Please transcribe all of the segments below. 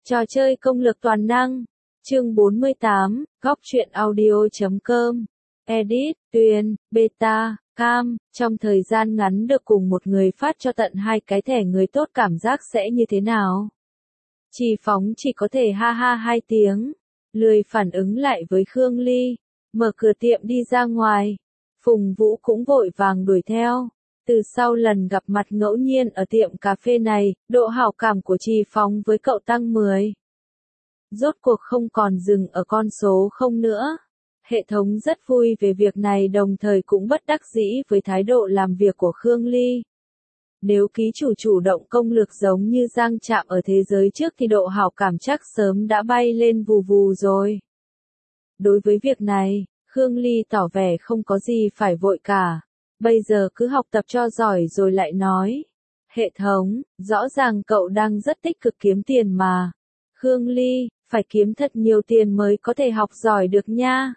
Trò chơi công lược toàn năng. Chương 48, góc truyện audio.com. Edit, Tuyền, Beta, Cam. Trong thời gian ngắn được cùng một người phát cho tận 2 cái thẻ người tốt cảm giác sẽ như thế nào? Trì Phóng chỉ có thể ha ha 2 tiếng. Lười phản ứng lại với Khương Ly. Mở cửa tiệm đi ra ngoài. Phùng Vũ cũng vội vàng đuổi theo. Từ sau lần gặp mặt ngẫu nhiên ở tiệm cà phê này, độ hảo cảm của Trì Phóng với cậu tăng 10. Rốt cuộc không còn dừng ở con số 0 nữa. Hệ thống rất vui về việc này, đồng thời cũng bất đắc dĩ với thái độ làm việc của Khương Ly. Nếu ký chủ chủ động công lược giống như Giang Trạm ở thế giới trước thì độ hảo cảm chắc sớm đã bay lên vù vù rồi. Đối với việc này, Khương Ly tỏ vẻ không có gì phải vội cả. Bây giờ cứ học tập cho giỏi rồi lại nói. Hệ thống, rõ ràng cậu đang rất tích cực kiếm tiền mà. Khương Ly, phải kiếm thật nhiều tiền mới có thể học giỏi được nha.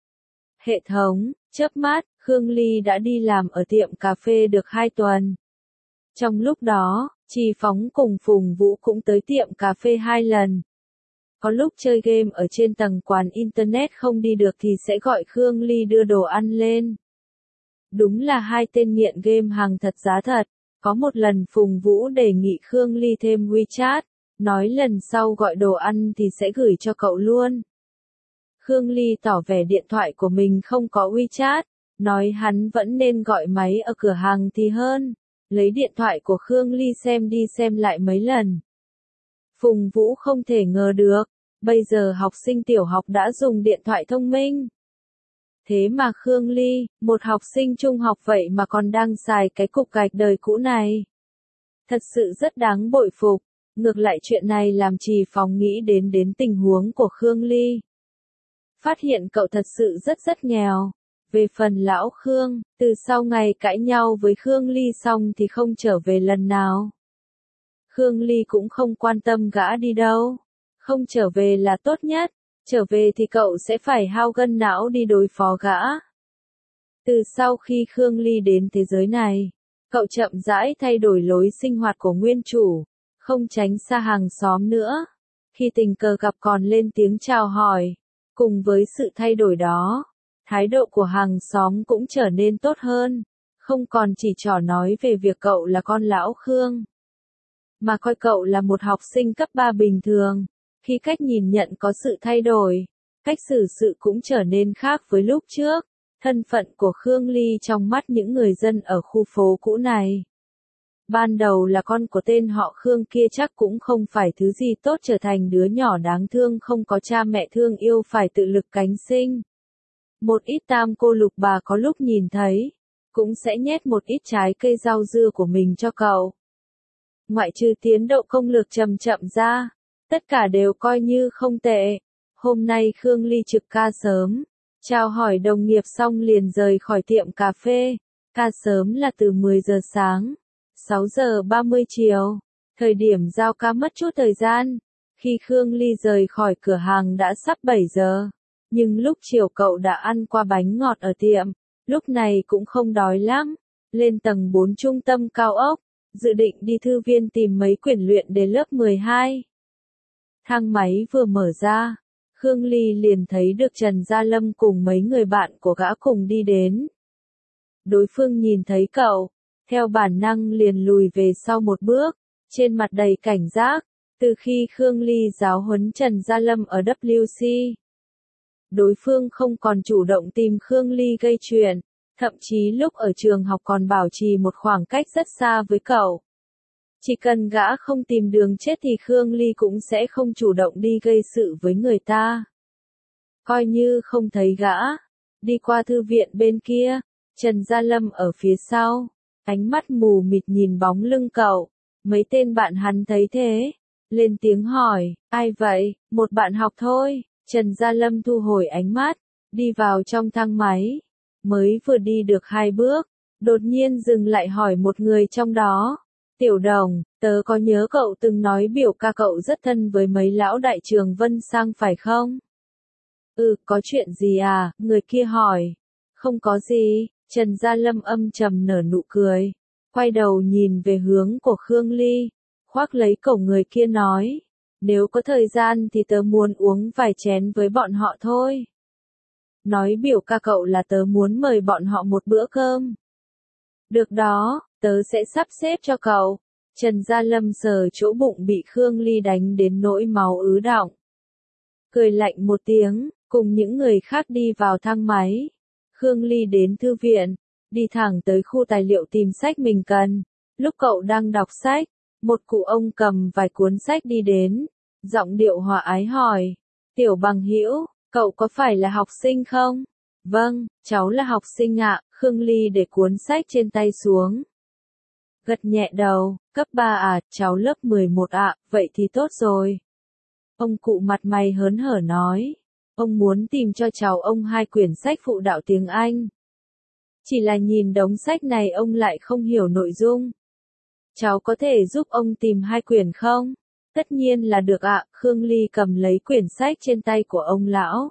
Hệ thống, chớp mắt, Khương Ly đã đi làm ở tiệm cà phê được 2 tuần. Trong lúc đó, Trì Phóng cùng Phùng Vũ cũng tới tiệm cà phê 2 lần. Có lúc chơi game ở trên tầng quán internet không đi được thì sẽ gọi Khương Ly đưa đồ ăn lên. Đúng là 2 tên nghiện game hàng thật giá thật. Có một lần Phùng Vũ đề nghị Khương Ly thêm WeChat, nói lần sau gọi đồ ăn thì sẽ gửi cho cậu luôn. Khương Ly tỏ vẻ điện thoại của mình không có WeChat, nói hắn vẫn nên gọi máy ở cửa hàng thì hơn. Lấy điện thoại của Khương Ly xem đi xem lại mấy lần. Phùng Vũ không thể ngờ được, bây giờ học sinh tiểu học đã dùng điện thoại thông minh. Thế mà Khương Ly, một học sinh trung học vậy mà còn đang xài cái cục gạch đời cũ này. Thật sự rất đáng bội phục. Ngược lại chuyện này làm Trì Phóng nghĩ đến tình huống của Khương Ly. Phát hiện cậu thật sự rất nghèo. Về phần lão Khương, từ sau ngày cãi nhau với Khương Ly xong thì không trở về lần nào. Khương Ly cũng không quan tâm gã đi đâu. Không trở về là tốt nhất. Trở về thì cậu sẽ phải hao gân não đi đối phó gã. Từ sau khi Khương Ly đến thế giới này, cậu chậm rãi thay đổi lối sinh hoạt của nguyên chủ, không tránh xa hàng xóm nữa. Khi tình cờ gặp còn lên tiếng chào hỏi. Cùng với sự thay đổi đó, thái độ của hàng xóm cũng trở nên tốt hơn, không còn chỉ trỏ nói về việc cậu là con lão Khương, mà coi cậu là một học sinh cấp 3 bình thường. Khi cách nhìn nhận có sự thay đổi, cách xử sự cũng trở nên khác với lúc trước. Thân phận của Khương Ly trong mắt những người dân ở khu phố cũ này. Ban đầu là con của tên họ Khương kia chắc cũng không phải thứ gì tốt, trở thành đứa nhỏ đáng thương không có cha mẹ thương yêu phải tự lực cánh sinh. Một ít tam cô lục bà có lúc nhìn thấy, cũng sẽ nhét một ít trái cây rau dưa của mình cho cậu. Ngoại trừ tiến độ công lược chậm ra, tất cả đều coi như không tệ. Hôm nay Khương Ly trực ca sớm, chào hỏi đồng nghiệp xong liền rời khỏi tiệm cà phê. Ca sớm là từ 10 giờ sáng, 6 giờ 30 chiều. Thời điểm giao ca mất chút thời gian. Khi Khương Ly rời khỏi cửa hàng đã sắp 7 giờ. Nhưng lúc chiều cậu đã ăn qua bánh ngọt ở tiệm, lúc này cũng không đói lắm. Lên tầng 4 trung tâm cao ốc, dự định đi thư viện tìm mấy quyển luyện đề lớp 12. Thang máy vừa mở ra, Khương Ly liền thấy được Trần Gia Lâm cùng mấy người bạn của gã cùng đi đến. Đối phương nhìn thấy cậu, theo bản năng liền lùi về sau một bước, trên mặt đầy cảnh giác. Từ khi Khương Ly giáo huấn Trần Gia Lâm ở WC, đối phương không còn chủ động tìm Khương Ly gây chuyện, thậm chí lúc ở trường học còn bảo trì một khoảng cách rất xa với cậu. Chỉ cần gã không tìm đường chết thì Khương Ly cũng sẽ không chủ động đi gây sự với người ta. Coi như không thấy gã, đi qua thư viện bên kia, Trần Gia Lâm ở phía sau, ánh mắt mù mịt nhìn bóng lưng cậu. Mấy tên bạn hắn thấy thế, lên tiếng hỏi, ai vậy? Một bạn học thôi. Trần Gia Lâm thu hồi ánh mắt, đi vào trong thang máy. Mới vừa đi được 2 bước, đột nhiên dừng lại hỏi một người trong đó. Tiểu Đồng, tớ có nhớ cậu từng nói biểu ca cậu rất thân với mấy lão đại trường Vân Sang phải không? Ừ, có chuyện gì à? Người kia hỏi. Không có gì. Trần Gia Lâm âm trầm nở nụ cười, quay đầu nhìn về hướng của Khương Ly, khoác lấy cổ người kia nói. Nếu có thời gian thì tớ muốn uống vài chén với bọn họ thôi. Nói biểu ca cậu là tớ muốn mời bọn họ một bữa cơm. Được đó, tớ sẽ sắp xếp cho cậu. Trần Gia Lâm sờ chỗ bụng bị Khương Ly đánh đến nỗi máu ứ đọng. Cười lạnh một tiếng, cùng những người khác đi vào thang máy. Khương Ly đến thư viện, đi thẳng tới khu tài liệu tìm sách mình cần. Lúc cậu đang đọc sách, một cụ ông cầm vài cuốn sách đi đến, giọng điệu hòa ái hỏi, Tiểu Bằng Hữu, cậu có phải là học sinh không? Vâng, cháu là học sinh ạ. Khương Ly để cuốn sách trên tay xuống. Gật nhẹ đầu, cấp 3 à, cháu lớp 11 ạ, vậy thì tốt rồi. Ông cụ mặt mày hớn hở nói, ông muốn tìm cho cháu ông 2 quyển sách phụ đạo tiếng Anh. Chỉ là nhìn đống sách này ông lại không hiểu nội dung. Cháu có thể giúp ông tìm 2 quyển không? Tất nhiên là được ạ. Khương Ly cầm lấy quyển sách trên tay của ông lão.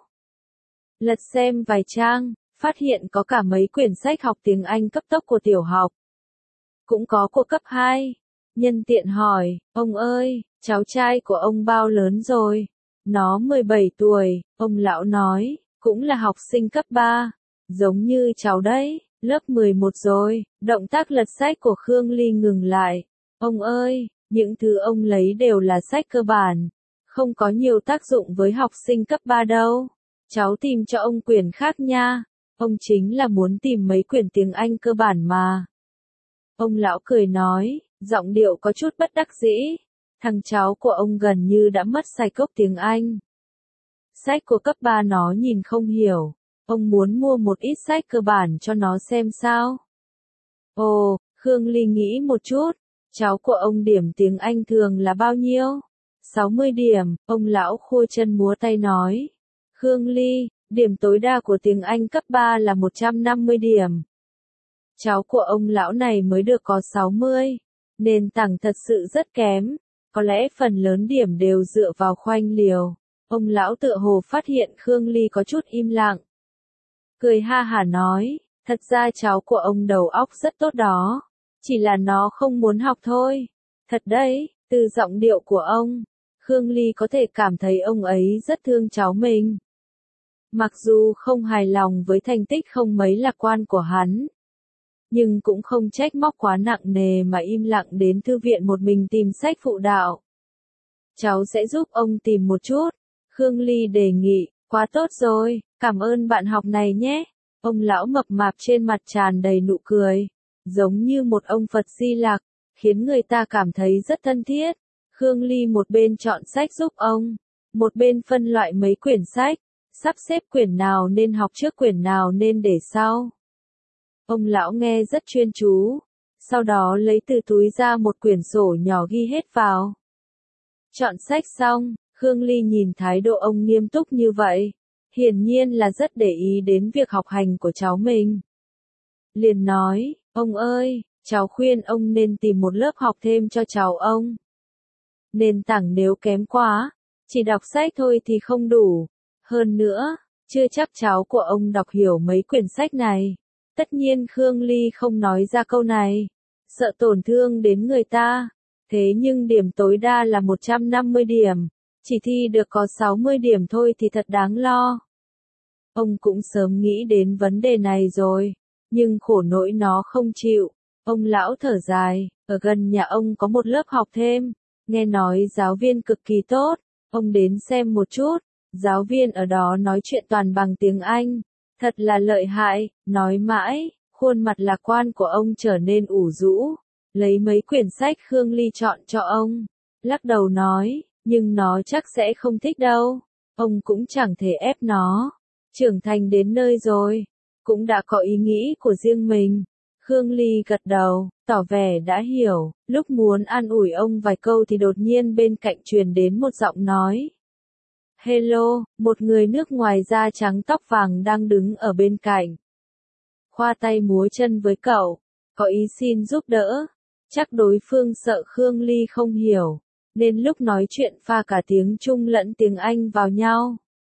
Lật xem vài trang, phát hiện có cả mấy quyển sách học tiếng Anh cấp tốc của tiểu học. Cũng có của cấp 2. Nhân tiện hỏi, ông ơi, cháu trai của ông bao lớn rồi? Nó 17 tuổi, ông lão nói, cũng là học sinh cấp 3. Giống như cháu đấy, lớp 11 rồi. Động tác lật sách của Khương Ly ngừng lại. Ông ơi, những thứ ông lấy đều là sách cơ bản. Không có nhiều tác dụng với học sinh cấp 3 đâu. Cháu tìm cho ông quyển khác nha. Ông chính là muốn tìm mấy quyển tiếng Anh cơ bản mà. Ông lão cười nói, giọng điệu có chút bất đắc dĩ. Thằng cháu của ông gần như đã mất sạch gốc tiếng Anh. Sách của cấp 3 nó nhìn không hiểu. Ông muốn mua một ít sách cơ bản cho nó xem sao. Ồ, Khương Ly nghĩ một chút. Cháu của ông điểm tiếng Anh thường là bao nhiêu? 60 điểm, ông lão khua chân múa tay nói. Khương Ly, điểm tối đa của tiếng Anh cấp 3 là 150 điểm. Cháu của ông lão này mới được có 60. Nền tảng thật sự rất kém. Có lẽ phần lớn điểm đều dựa vào khoanh liều. Ông lão tựa hồ phát hiện Khương Ly có chút im lặng. Cười ha hả nói, thật ra cháu của ông đầu óc rất tốt đó. Chỉ là nó không muốn học thôi. Thật đấy, từ giọng điệu của ông, Khương Ly có thể cảm thấy ông ấy rất thương cháu mình. Mặc dù không hài lòng với thành tích không mấy lạc quan của hắn, nhưng cũng không trách móc quá nặng nề mà im lặng đến thư viện một mình tìm sách phụ đạo. Cháu sẽ giúp ông tìm một chút. Khương Ly đề nghị, quá tốt rồi, cảm ơn bạn học này nhé. Ông lão mập mạp trên mặt tràn đầy nụ cười, giống như một ông Phật Di Lặc, khiến người ta cảm thấy rất thân thiết. Khương Ly một bên chọn sách giúp ông, một bên phân loại mấy quyển sách, sắp xếp quyển nào nên học trước quyển nào nên để sau. Ông lão nghe rất chuyên chú, sau đó lấy từ túi ra một quyển sổ nhỏ ghi hết vào. Chọn sách xong, Khương Ly nhìn thái độ ông nghiêm túc như vậy, hiển nhiên là rất để ý đến việc học hành của cháu mình. Liền nói, ông ơi, cháu khuyên ông nên tìm một lớp học thêm cho cháu ông. Nền tảng nếu kém quá, chỉ đọc sách thôi thì không đủ. Hơn nữa, chưa chắc cháu của ông đọc hiểu mấy quyển sách này. Tất nhiên Khương Ly không nói ra câu này, sợ tổn thương đến người ta. Thế nhưng điểm tối đa là 150 điểm, chỉ thi được có 60 điểm thôi thì thật đáng lo. Ông cũng sớm nghĩ đến vấn đề này rồi, nhưng khổ nỗi nó không chịu. Ông lão thở dài, ở gần nhà ông có một lớp học thêm, nghe nói giáo viên cực kỳ tốt, ông đến xem một chút. Giáo viên ở đó nói chuyện toàn bằng tiếng Anh, thật là lợi hại. Nói mãi, khuôn mặt lạc quan của ông trở nên ủ rũ, lấy mấy quyển sách Khương Ly chọn cho ông, lắc đầu nói, nhưng nó chắc sẽ không thích đâu. Ông cũng chẳng thể ép nó, trưởng thành đến nơi rồi, cũng đã có ý nghĩ của riêng mình. Khương Ly gật đầu, tỏ vẻ đã hiểu. Lúc muốn an ủi ông vài câu thì đột nhiên bên cạnh truyền đến một giọng nói. Hello, một người nước ngoài da trắng tóc vàng đang đứng ở bên cạnh. Khoa tay múa chân với cậu, có ý xin giúp đỡ. Chắc đối phương sợ Khương Ly không hiểu, nên lúc nói chuyện pha cả tiếng Trung lẫn tiếng Anh vào nhau.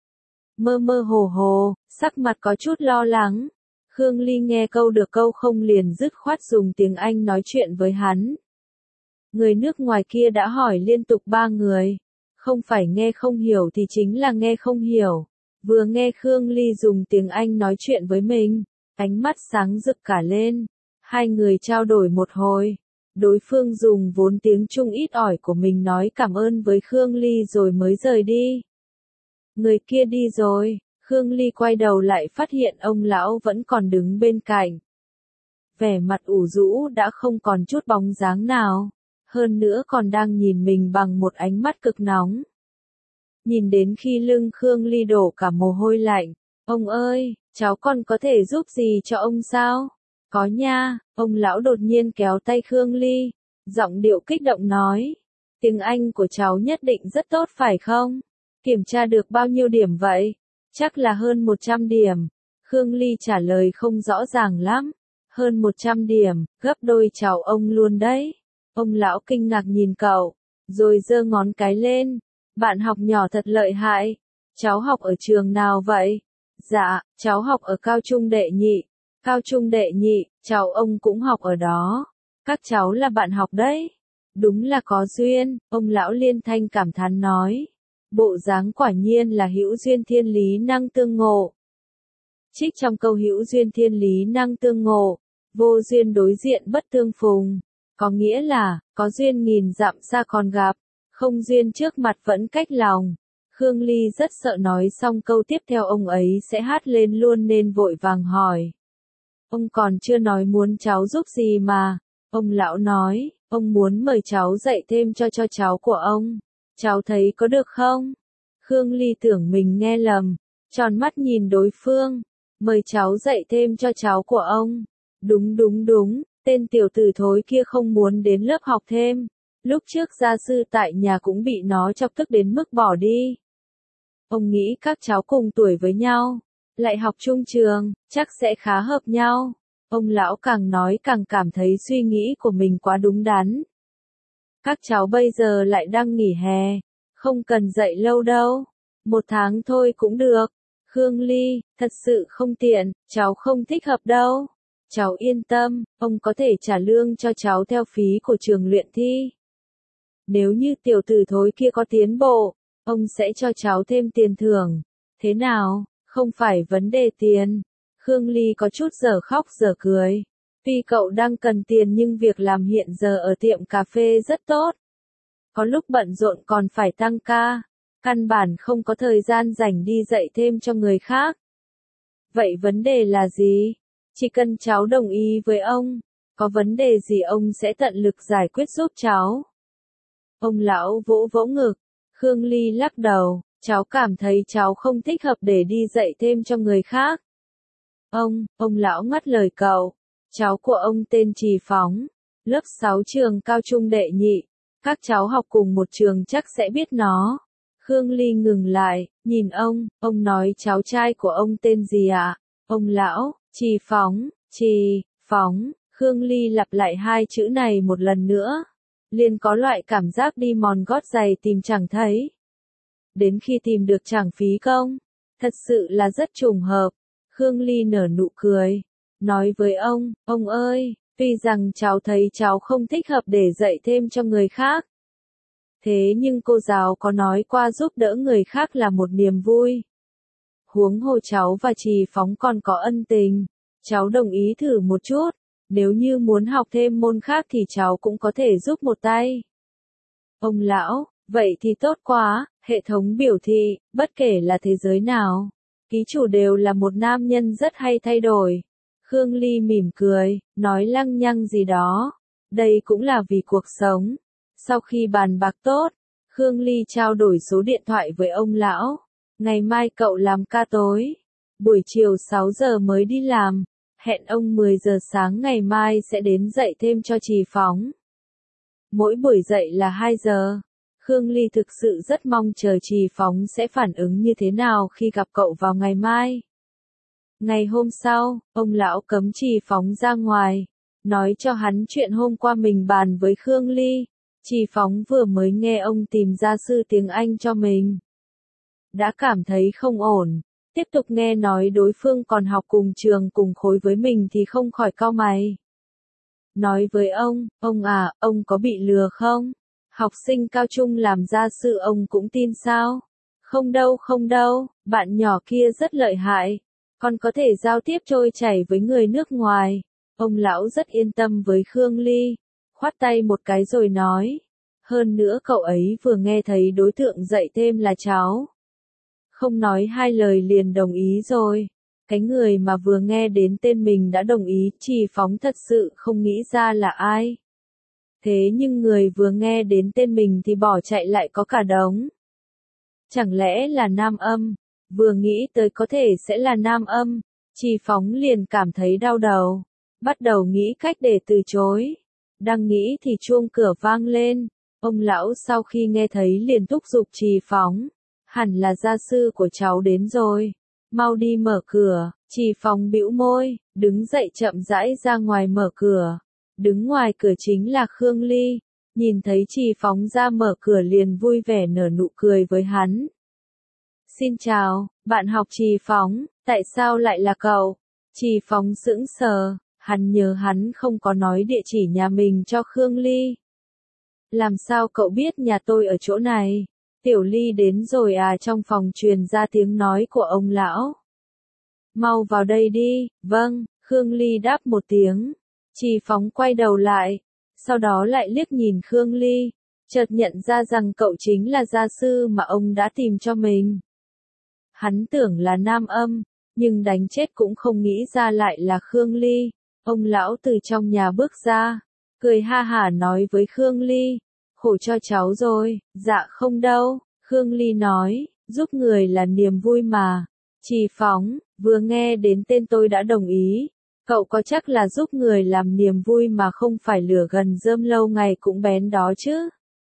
Mơ mơ hồ hồ, sắc mặt có chút lo lắng. Khương Ly nghe câu được câu không liền dứt khoát dùng tiếng Anh nói chuyện với hắn. Người nước ngoài kia đã hỏi liên tục 3 người. Không phải nghe không hiểu thì chính là nghe không hiểu. Vừa nghe Khương Ly dùng tiếng Anh nói chuyện với mình, ánh mắt sáng rực cả lên. Hai người trao đổi một hồi. Đối phương dùng vốn tiếng Trung ít ỏi của mình nói cảm ơn với Khương Ly rồi mới rời đi. Người kia đi rồi, Khương Ly quay đầu lại phát hiện ông lão vẫn còn đứng bên cạnh. Vẻ mặt ủ rũ đã không còn chút bóng dáng nào, hơn nữa còn đang nhìn mình bằng một ánh mắt cực nóng. Nhìn đến khi lưng Khương Ly đổ cả mồ hôi lạnh, ông ơi, cháu còn có thể giúp gì cho ông sao? Có nha, ông lão đột nhiên kéo tay Khương Ly, giọng điệu kích động nói. Tiếng Anh của cháu nhất định rất tốt phải không? Kiểm tra được bao nhiêu điểm vậy? Chắc là hơn 100 điểm. Khương Ly trả lời không rõ ràng lắm. Hơn 100 điểm, gấp đôi cháu ông luôn đấy. Ông lão kinh ngạc nhìn cậu, rồi giơ ngón cái lên. Bạn học nhỏ thật lợi hại. Cháu học ở trường nào vậy? Dạ, cháu học ở cao trung đệ nhị. Cao trung đệ nhị, cháu ông cũng học ở đó. Các cháu là bạn học đấy. Đúng là có duyên, ông lão Liên Thanh cảm thán nói. Bộ dáng quả nhiên là hữu duyên thiên lý năng tương ngộ. Trích trong câu hữu duyên thiên lý năng tương ngộ, vô duyên đối diện bất tương phùng. Có nghĩa là, có duyên nghìn dặm xa còn gặp, không duyên trước mặt vẫn cách lòng. Khương Ly rất sợ nói xong câu tiếp theo ông ấy sẽ hát lên luôn nên vội vàng hỏi. Ông còn chưa nói muốn cháu giúp gì mà. Ông lão nói, ông muốn mời cháu dạy thêm cho cháu của ông. Cháu thấy có được không? Khương Ly tưởng mình nghe lầm, tròn mắt nhìn đối phương. Mời cháu dạy thêm cho cháu của ông. Đúng, tên tiểu tử thối kia không muốn đến lớp học thêm. Lúc trước gia sư tại nhà cũng bị nó chọc tức đến mức bỏ đi. Ông nghĩ các cháu cùng tuổi với nhau, lại học chung trường, chắc sẽ khá hợp nhau. Ông lão càng nói càng cảm thấy suy nghĩ của mình quá đúng đắn. Các cháu bây giờ lại đang nghỉ hè, không cần dạy lâu đâu. 1 tháng thôi cũng được. Khương Ly, thật sự không tiện, cháu không thích hợp đâu. Cháu yên tâm, ông có thể trả lương cho cháu theo phí của trường luyện thi. Nếu như tiểu tử thối kia có tiến bộ, ông sẽ cho cháu thêm tiền thưởng. Thế nào, không phải vấn đề tiền. Khương Ly có chút giờ khóc giờ cười. Tuy cậu đang cần tiền nhưng việc làm hiện giờ ở tiệm cà phê rất tốt. Có lúc bận rộn còn phải tăng ca. Căn bản không có thời gian rảnh đi dạy thêm cho người khác. Vậy vấn đề là gì? Chỉ cần cháu đồng ý với ông, có vấn đề gì ông sẽ tận lực giải quyết giúp cháu. Ông lão vỗ vỗ ngực. Khương Ly lắc đầu, cháu cảm thấy cháu không thích hợp để đi dạy thêm cho người khác. Ông lão ngắt lời cậu. Cháu của ông tên Trì Phóng, lớp 6 trường cao trung đệ nhị. Các cháu học cùng một trường chắc sẽ biết nó. Khương Ly ngừng lại, nhìn ông nói cháu trai của ông tên gì ạ? Ông lão, Trì Phóng, Khương Ly lặp lại hai chữ này một lần nữa. Liền có loại cảm giác đi mòn gót giày tìm chẳng thấy. Đến khi tìm được chẳng phí công. Thật sự là rất trùng hợp. Khương Ly nở nụ cười. Nói với ông ơi, tuy rằng cháu thấy cháu không thích hợp để dạy thêm cho người khác. Thế nhưng cô giáo có nói qua giúp đỡ người khác là một niềm vui. Huống hồ cháu và Trì Phóng còn có ân tình. Cháu đồng ý thử một chút. Nếu như muốn học thêm môn khác thì cháu cũng có thể giúp một tay. Ông lão, vậy thì tốt quá, hệ thống biểu thị, bất kể là thế giới nào, ký chủ đều là một nam nhân rất hay thay đổi. Khương Ly mỉm cười, nói lăng nhăng gì đó. Đây cũng là vì cuộc sống. Sau khi bàn bạc tốt, Khương Ly trao đổi số điện thoại với ông lão. Ngày mai cậu làm ca tối. Buổi chiều 6 giờ mới đi làm. Hẹn ông 10 giờ sáng ngày mai sẽ đến dạy thêm cho Trì Phóng. Mỗi buổi dạy là 2 giờ. Khương Ly thực sự rất mong chờ Trì Phóng sẽ phản ứng như thế nào khi gặp cậu vào ngày mai. Ngày hôm sau, ông lão cấm Trì Phóng ra ngoài, nói cho hắn chuyện hôm qua mình bàn với Khương Ly. Trì Phóng vừa mới nghe ông tìm gia sư tiếng Anh cho mình, đã cảm thấy không ổn. Tiếp tục nghe nói đối phương còn học cùng trường cùng khối với mình thì không khỏi cau mày. Nói với ông à, ông có bị lừa không? Học sinh cao trung làm gia sư ông cũng tin sao? Không đâu, bạn nhỏ kia rất lợi hại, còn có thể giao tiếp trôi chảy với người nước ngoài. Ông lão rất yên tâm với Khương Ly, khoát tay một cái rồi nói. Hơn nữa cậu ấy vừa nghe thấy đối tượng dạy thêm là cháu. Không nói hai lời liền đồng ý rồi. Cái người mà vừa nghe đến tên mình đã đồng ý, Trì Phóng thật sự không nghĩ ra là ai. Thế nhưng người vừa nghe đến tên mình thì bỏ chạy lại có cả đống. Chẳng lẽ là Nam Âm? Vừa nghĩ tới có thể sẽ là Nam Âm, Trì Phóng liền cảm thấy đau đầu. Bắt đầu nghĩ cách để từ chối. Đang nghĩ thì chuông cửa vang lên. Ông lão sau khi nghe thấy liền thúc giục Trì Phóng. Hẳn là gia sư của cháu đến rồi. Mau đi mở cửa. Trì Phóng bĩu môi, đứng dậy chậm rãi ra ngoài mở cửa. Đứng ngoài cửa chính là Khương Ly. Nhìn thấy Trì Phóng ra mở cửa liền vui vẻ nở nụ cười với hắn. Xin chào, bạn học Trì Phóng, tại sao lại là cậu? Trì Phóng sững sờ, hắn nhớ hắn không có nói địa chỉ nhà mình cho Khương Ly. Làm sao cậu biết nhà tôi ở chỗ này? Tiểu Ly đến rồi à? Trong phòng truyền ra tiếng nói của ông lão. Mau vào đây đi. Vâng, Khương Ly đáp một tiếng. Trì Phóng quay đầu lại, sau đó lại liếc nhìn Khương Ly, chợt nhận ra rằng cậu chính là gia sư mà ông đã tìm cho mình. Hắn tưởng là Nam Âm, nhưng đánh chết cũng không nghĩ ra lại là Khương Ly. Ông lão từ trong nhà bước ra, cười ha hả nói với Khương Ly, khổ cho cháu rồi. Dạ không đâu, Khương Ly nói, giúp người là niềm vui mà. Trì Phóng, vừa nghe đến tên tôi đã đồng ý. Cậu có chắc là giúp người làm niềm vui mà không phải lửa gần rơm lâu ngày cũng bén đó chứ?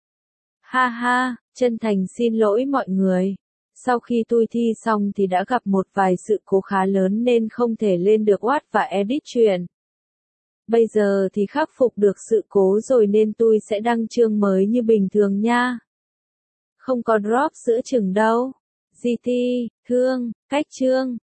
Ha ha, chân thành xin lỗi mọi người. Sau khi tôi thi xong thì đã gặp một vài sự cố khá lớn nên không thể lên được Watt và edit truyện. Bây giờ thì khắc phục được sự cố rồi nên tôi sẽ đăng chương mới như bình thường nha. Không có drop giữa chừng đâu. GT, thương, cách chương.